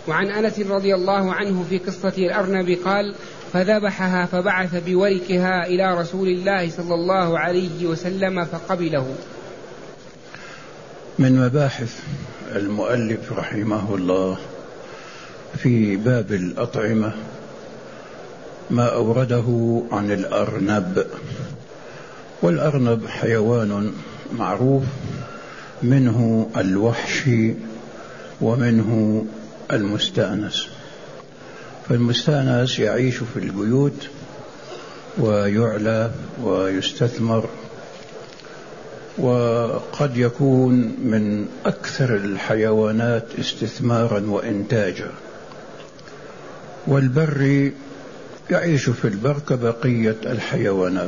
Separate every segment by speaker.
Speaker 1: وعن أنس رضي الله عنه في قصة الأرنب قال: فذبحها فبعث بوركها إلى رسول الله صلى الله عليه وسلم فقبله.
Speaker 2: من مباحث المؤلف رحمه الله في باب الأطعمة ما أورده عن الأرنب. والأرنب حيوان معروف، منه الوحشي ومنه المستأنس. فالمستأنس يعيش في البيوت ويعلى ويستثمر، وقد يكون من أكثر الحيوانات استثمارا وإنتاجا. والبري يعيش في البر كبقية الحيوانات.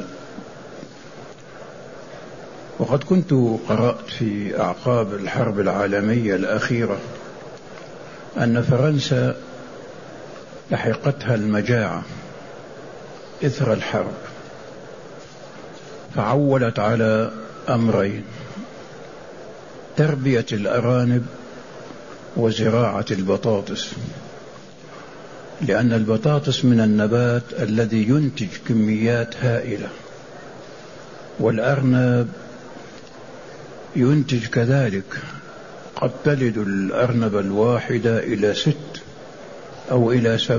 Speaker 2: وقد كنت قرأت في أعقاب الحرب العالمية الأخيرة أن فرنسا لحقتها المجاعة إثر الحرب، فعولت على أمرين: تربية الأرانب وزراعة البطاطس، لأن البطاطس من النبات الذي ينتج كميات هائلة، والأرنب ينتج كذلك. قد تلد الأرنب الواحدة إلى 6 أو إلى 7،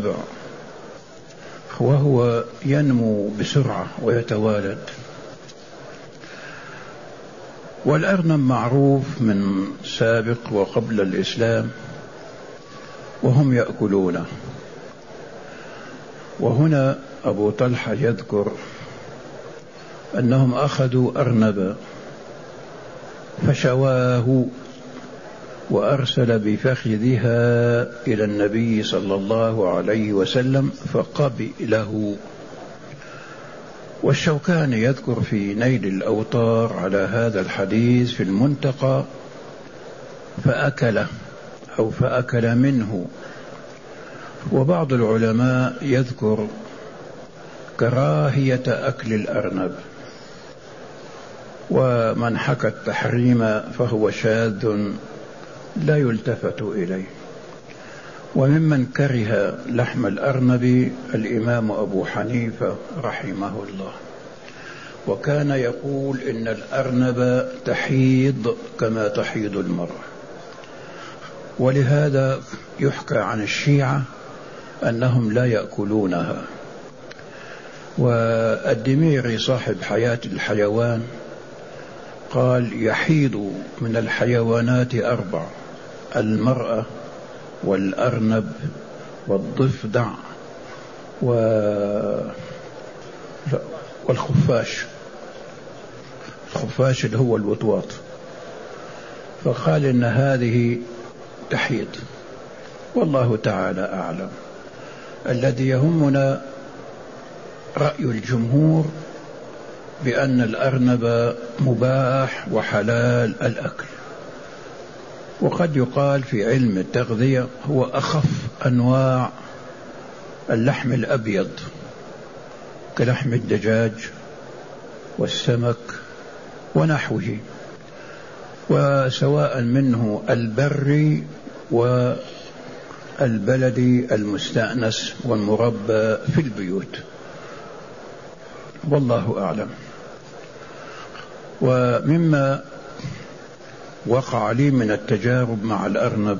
Speaker 2: وهو ينمو بسرعة ويتوالد. والأرنب معروف من سابق وقبل الإسلام وهم يأكلونه. وهنا أبو طلحة يذكر أنهم أخذوا أرنبا فشواه وأرسل بفخذها إلى النبي صلى الله عليه وسلم فقبله. والشوكاني يذكر في نيل الأوطار على هذا الحديث في المنتقى فأكله أو فأكل منه. وبعض العلماء يذكر كراهية أكل الأرنب، ومن حكى التحريم فهو شاذ لا يلتفت إليه. وممن كره لحم الأرنب الإمام أبو حنيفة رحمه الله، وكان يقول إن الأرنب تحيض كما تحيض المرأة. ولهذا يحكى عن الشيعة أنهم لا يأكلونها. والدميري صاحب حياة الحيوان قال: يحيض من الحيوانات 4: المرأة والأرنب والضفدع والخفاش. الخفاش اللي هو الوطواط. فقال إن هذه تحيض، والله تعالى أعلم. الذي يهمنا رأي الجمهور بأن الأرنب مباح وحلال الأكل. وقد يقال في علم التغذية هو أخف أنواع اللحم الأبيض كلحم الدجاج والسمك ونحوه، وسواء منه البري والبلدي المستأنس والمربى في البيوت، والله أعلم. ومما وقع لي من التجارب مع الأرنب،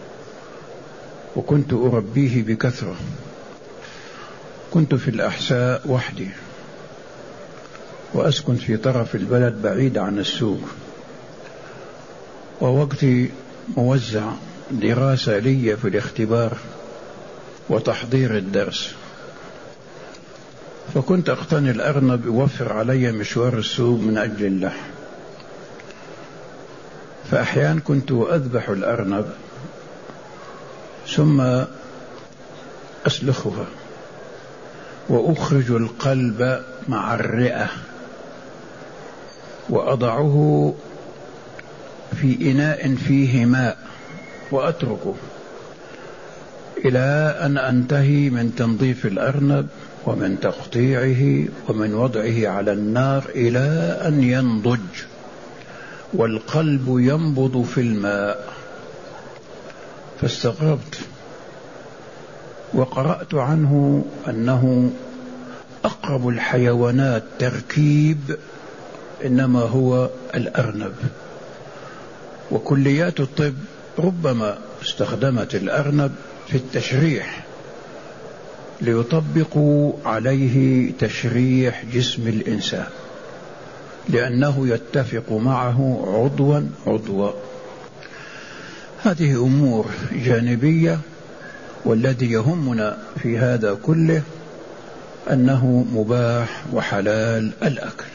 Speaker 2: وكنت أربيه بكثرة، كنت في الأحساء وحدي وأسكن في طرف البلد بعيد عن السوق، ووقتي موزع دراسة لي في الاختبار وتحضير الدرس، فكنت أقتني الأرنب يوفر علي مشوار السوق من أجل اللحم. فأحيانا كنت أذبح الأرنب ثم أسلخها وأخرج القلب مع الرئة وأضعه في إناء فيه ماء وأتركه إلى أن أنتهي من تنظيف الأرنب ومن تقطيعه ومن وضعه على النار إلى أن ينضج والقلب ينبض في الماء. فاستغربت وقرأت عنه أنه أقرب الحيوانات تركيب إنما هو الأرنب، وكليات الطب ربما استخدمت الأرنب في التشريح ليطبقوا عليه تشريح جسم الإنسان، لأنه يتفق معه عضوا. هذه أمور جانبية، والذي يهمنا في هذا كله أنه مباح وحلال الأكل.